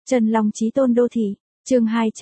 Trần Long Chí Tôn Đô Thị, chương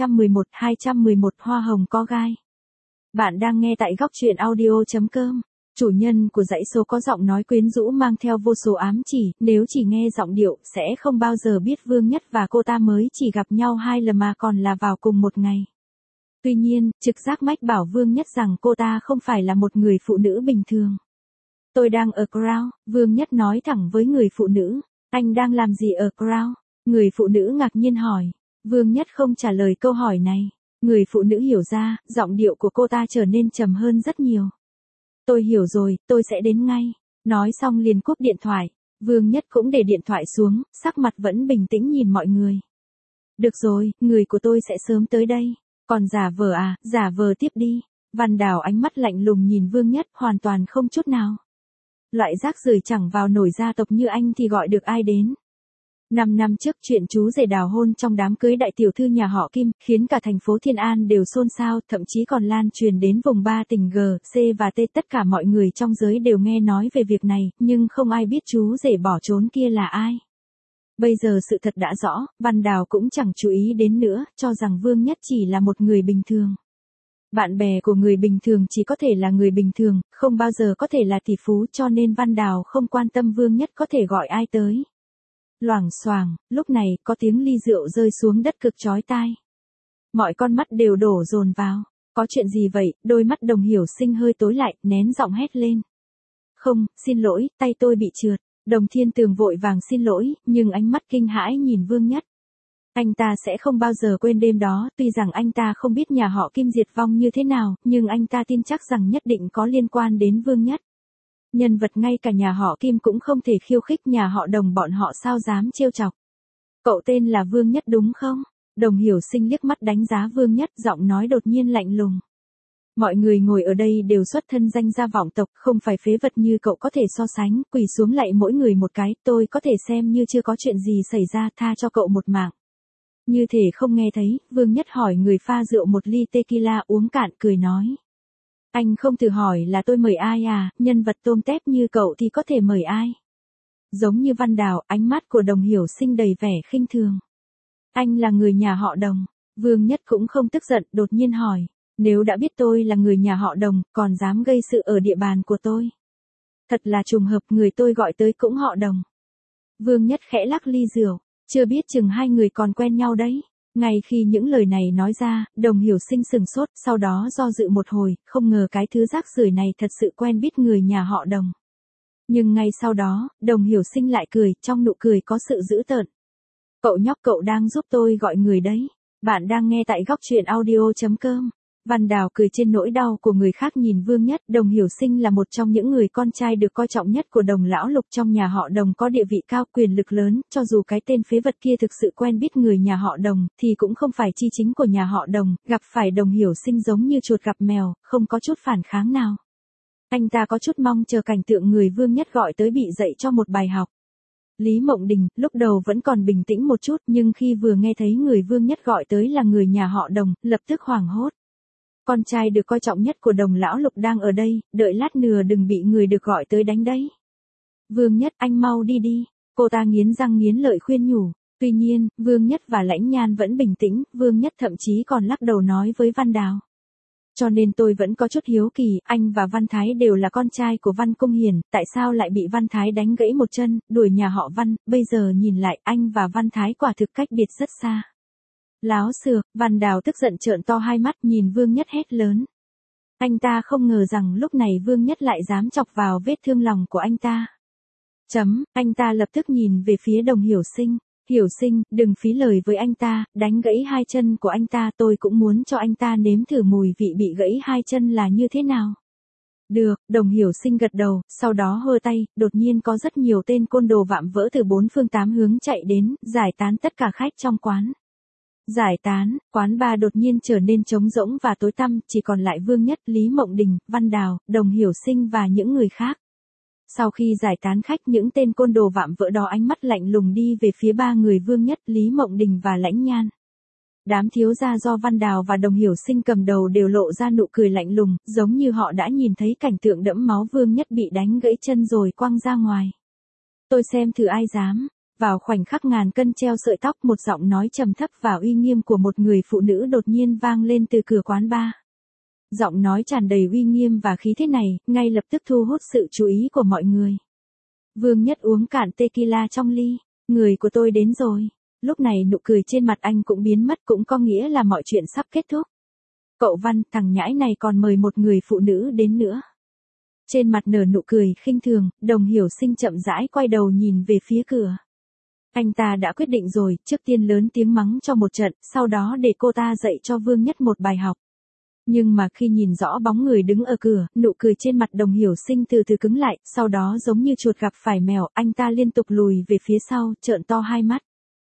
211 Hoa hồng có gai. Bạn đang nghe tại góc truyện audio.com. Chủ nhân của dãy số có giọng nói quyến rũ mang theo vô số ám chỉ, nếu chỉ nghe giọng điệu sẽ không bao giờ biết Vương Nhất và cô ta mới chỉ gặp nhau 2 lần mà còn là vào cùng một ngày. Tuy nhiên, trực giác mách bảo Vương Nhất rằng cô ta không phải là một người phụ nữ bình thường. Tôi đang ở Crown, Vương Nhất nói thẳng với người phụ nữ. Anh đang làm gì ở Crown? Người phụ nữ ngạc nhiên hỏi. Vương Nhất không trả lời câu hỏi này. Người phụ nữ hiểu ra, giọng điệu của cô ta trở nên trầm hơn rất nhiều. Tôi hiểu rồi, tôi sẽ đến ngay. Nói xong liền cúp điện thoại. Vương Nhất cũng để điện thoại xuống, sắc mặt vẫn bình tĩnh nhìn mọi người. Được rồi, người của tôi sẽ sớm tới đây. Còn giả vờ à, giả vờ tiếp đi. Văn Đào ánh mắt lạnh lùng nhìn Vương Nhất, hoàn toàn không chút nào. Loại rác rưởi chẳng vào nổi gia tộc như anh thì gọi được ai đến. 5 năm trước chuyện chú rể đào hôn trong đám cưới đại tiểu thư nhà họ Kim, khiến cả thành phố Thiên An đều xôn xao, thậm chí còn lan truyền đến vùng 3 tỉnh G, C và T. Tất cả mọi người trong giới đều nghe nói về việc này, nhưng không ai biết chú rể bỏ trốn kia là ai. Bây giờ sự thật đã rõ, Văn Đào cũng chẳng chú ý đến nữa, cho rằng Vương Nhất chỉ là một người bình thường. Bạn bè của người bình thường chỉ có thể là người bình thường, không bao giờ có thể là tỷ phú, cho nên Văn Đào không quan tâm Vương Nhất có thể gọi ai tới. Loảng xoảng, lúc này có tiếng ly rượu rơi xuống đất cực chói tai. Mọi con mắt đều đổ dồn vào. Có chuyện gì vậy? Đôi mắt Đồng Hiểu Sinh hơi tối lại, nén giọng hét lên. Không, xin lỗi, tay tôi bị trượt. Đồng Thiên Tường vội vàng xin lỗi, nhưng ánh mắt kinh hãi nhìn Vương Nhất. Anh ta sẽ không bao giờ quên đêm đó, tuy rằng anh ta không biết nhà họ Kim diệt vong như thế nào, nhưng anh ta tin chắc rằng nhất định có liên quan đến Vương Nhất. Nhân vật ngay cả nhà họ Kim cũng không thể khiêu khích, nhà họ Đồng bọn họ sao dám trêu chọc. Cậu tên là Vương Nhất đúng không? Đồng Hiểu Sinh liếc mắt đánh giá Vương Nhất, giọng nói đột nhiên lạnh lùng. Mọi người ngồi ở đây đều xuất thân danh gia vọng tộc, không phải phế vật như cậu có thể so sánh, quỳ xuống lạy mỗi người một cái, tôi có thể xem như chưa có chuyện gì xảy ra, tha cho cậu một mạng. Như thể không nghe thấy, Vương Nhất hỏi người pha rượu một ly tequila uống cạn, cười nói. Anh không thử hỏi là tôi mời ai à, nhân vật tôm tép như cậu thì có thể mời ai. Giống như Văn Đào, ánh mắt của Đồng Hiểu Sinh đầy vẻ khinh thường. Anh là người nhà họ Đồng. Vương Nhất cũng không tức giận, đột nhiên hỏi. Nếu đã biết tôi là người nhà họ Đồng, còn dám gây sự ở địa bàn của tôi. Thật là trùng hợp, người tôi gọi tới cũng họ Đồng. Vương Nhất khẽ lắc ly rượu, chưa biết chừng hai người còn quen nhau đấy. Ngay khi những lời này nói ra, Đồng Hiểu Sinh sừng sốt, sau đó do dự một hồi, không ngờ cái thứ rác rưởi này thật sự quen biết người nhà họ Đồng. Nhưng ngay sau đó, Đồng Hiểu Sinh lại cười, trong nụ cười có sự dữ tợn. Cậu nhóc, cậu đang giúp tôi gọi người đấy. Bạn đang nghe tại góc truyện audio.com. Văn Đào cười trên nỗi đau của người khác nhìn Vương Nhất. Đồng Hiểu Sinh là một trong những người con trai được coi trọng nhất của Đồng lão Lục, trong nhà họ Đồng có địa vị cao, quyền lực lớn, cho dù cái tên phế vật kia thực sự quen biết người nhà họ Đồng, thì cũng không phải chi chính của nhà họ Đồng, gặp phải Đồng Hiểu Sinh giống như chuột gặp mèo, không có chút phản kháng nào. Anh ta có chút mong chờ cảnh tượng người Vương Nhất gọi tới bị dạy cho một bài học. Lý Mộng Đình, lúc đầu vẫn còn bình tĩnh một chút, nhưng khi vừa nghe thấy người Vương Nhất gọi tới là người nhà họ Đồng, lập tức hoảng hốt. Con trai được coi trọng nhất của Đồng lão Lục đang ở đây, đợi lát nữa đừng bị người được gọi tới đánh đấy. Vương Nhất, anh mau đi đi. Cô ta nghiến răng nghiến lợi khuyên nhủ. Tuy nhiên, Vương Nhất và Lãnh Nhan vẫn bình tĩnh, Vương Nhất thậm chí còn lắc đầu nói với Văn Đào. Cho nên tôi vẫn có chút hiếu kỳ, anh và Văn Thái đều là con trai của Văn Cung Hiền, tại sao lại bị Văn Thái đánh gãy một chân, đuổi nhà họ Văn, bây giờ nhìn lại anh và Văn Thái quả thực cách biệt rất xa. Láo xược, Văn Đào tức giận trợn to hai mắt nhìn Vương Nhất hét lớn. Anh ta không ngờ rằng lúc này Vương Nhất lại dám chọc vào vết thương lòng của anh ta. Anh ta lập tức nhìn về phía Đồng Hiểu Sinh. Hiểu Sinh, đừng phí lời với anh ta, đánh gãy hai chân của anh ta, tôi cũng muốn cho anh ta nếm thử mùi vị bị gãy hai chân là như thế nào. Được, Đồng Hiểu Sinh gật đầu, sau đó hơ tay, đột nhiên có rất nhiều tên côn đồ vạm vỡ từ 4 phương 8 hướng chạy đến, giải tán tất cả khách trong quán. Giải tán, quán bar đột nhiên trở nên trống rỗng và tối tăm, chỉ còn lại Vương Nhất, Lý Mộng Đình, Văn Đào, Đồng Hiểu Sinh và những người khác. Sau khi giải tán khách, những tên côn đồ vạm vỡ đó ánh mắt lạnh lùng đi về phía ba người Vương Nhất, Lý Mộng Đình và Lãnh Nhan. Đám thiếu gia do Văn Đào và Đồng Hiểu Sinh cầm đầu đều lộ ra nụ cười lạnh lùng, giống như họ đã nhìn thấy cảnh tượng đẫm máu Vương Nhất bị đánh gãy chân rồi quăng ra ngoài. Tôi xem thử ai dám. vào khoảnh khắc ngàn cân treo sợi tóc, một giọng nói trầm thấp và uy nghiêm của một người phụ nữ đột nhiên vang lên từ cửa quán bar. Giọng nói tràn đầy uy nghiêm và khí thế này, ngay lập tức thu hút sự chú ý của mọi người. Vương Nhất uống cạn tequila trong ly. Người của tôi đến rồi. Lúc này nụ cười trên mặt anh cũng biến mất, cũng có nghĩa là mọi chuyện sắp kết thúc. Cậu Văn, thằng nhãi này còn mời một người phụ nữ đến nữa. Trên mặt nở nụ cười khinh thường, Đồng Hiểu Sinh chậm rãi quay đầu nhìn về phía cửa. Anh ta đã quyết định rồi, trước tiên lớn tiếng mắng cho một trận, sau đó để cô ta dạy cho Vương Nhất một bài học. Nhưng mà khi nhìn rõ bóng người đứng ở cửa, nụ cười trên mặt Đồng Hiểu Sinh từ từ cứng lại, sau đó giống như chuột gặp phải mèo, anh ta liên tục lùi về phía sau, trợn to hai mắt.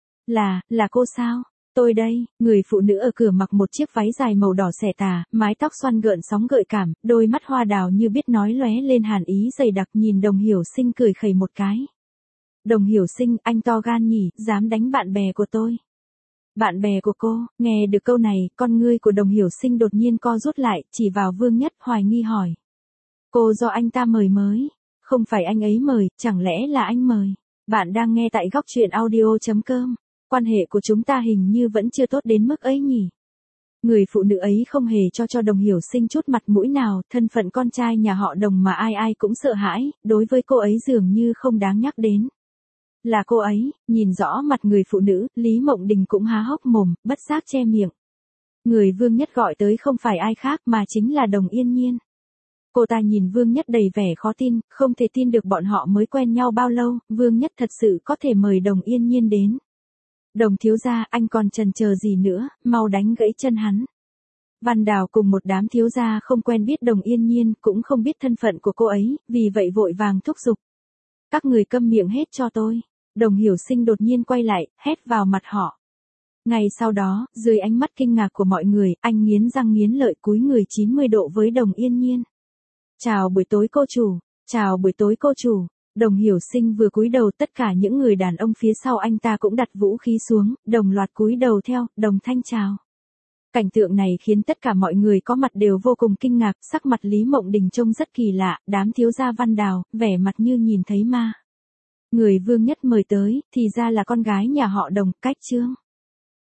Là cô sao? Tôi đây. Người phụ nữ ở cửa mặc một chiếc váy dài màu đỏ xẻ tà, mái tóc xoăn gợn sóng gợi cảm, đôi mắt hoa đào như biết nói lóe lên hàn ý dày đặc, nhìn Đồng Hiểu Sinh cười khẩy một cái. Đồng Hiểu Sinh, anh to gan nhỉ, dám đánh bạn bè của tôi. Bạn bè của cô? Nghe được câu này, con ngươi của Đồng Hiểu Sinh đột nhiên co rút lại, chỉ vào Vương Nhất hoài nghi hỏi. Cô do anh ta mời mới. Không phải anh ấy mời, chẳng lẽ là anh mời? Bạn đang nghe tại góc truyện audio.com. Quan hệ của chúng ta hình như vẫn chưa tốt đến mức ấy nhỉ. Người phụ nữ ấy không hề cho Đồng Hiểu Sinh chút mặt mũi nào, thân phận con trai nhà họ Đồng mà ai ai cũng sợ hãi, đối với cô ấy dường như không đáng nhắc đến. Là cô ấy. Nhìn rõ mặt người phụ nữ, Lý Mộng Đình cũng há hốc mồm, bất giác che miệng. Người Vương Nhất gọi tới không phải ai khác mà chính là Đồng Yên Nhiên. Cô ta nhìn Vương Nhất đầy vẻ khó tin, không thể tin được bọn họ mới quen nhau bao lâu, Vương Nhất thật sự có thể mời Đồng Yên Nhiên đến. Đồng thiếu gia, anh còn chần chờ gì nữa, mau đánh gãy chân hắn. Văn Đào cùng một đám thiếu gia không quen biết Đồng Yên Nhiên, cũng không biết thân phận của cô ấy, vì vậy vội vàng thúc giục. Các người câm miệng hết cho tôi. Đồng Hiểu Sinh đột nhiên quay lại, hét vào mặt họ. Ngay sau đó, dưới ánh mắt kinh ngạc của mọi người, anh nghiến răng nghiến lợi cúi người 90 độ với Đồng Yên Nhiên. Chào buổi tối cô chủ. Chào buổi tối cô chủ. Đồng Hiểu Sinh vừa cúi đầu, tất cả những người đàn ông phía sau anh ta cũng đặt vũ khí xuống, đồng loạt cúi đầu theo, đồng thanh chào. Cảnh tượng này khiến tất cả mọi người có mặt đều vô cùng kinh ngạc, sắc mặt Lý Mộng Đình trông rất kỳ lạ, đám thiếu gia Văn Đào, vẻ mặt như nhìn thấy ma. Người Vương Nhất mời tới, thì ra là con gái nhà họ Đồng, Cách Trương.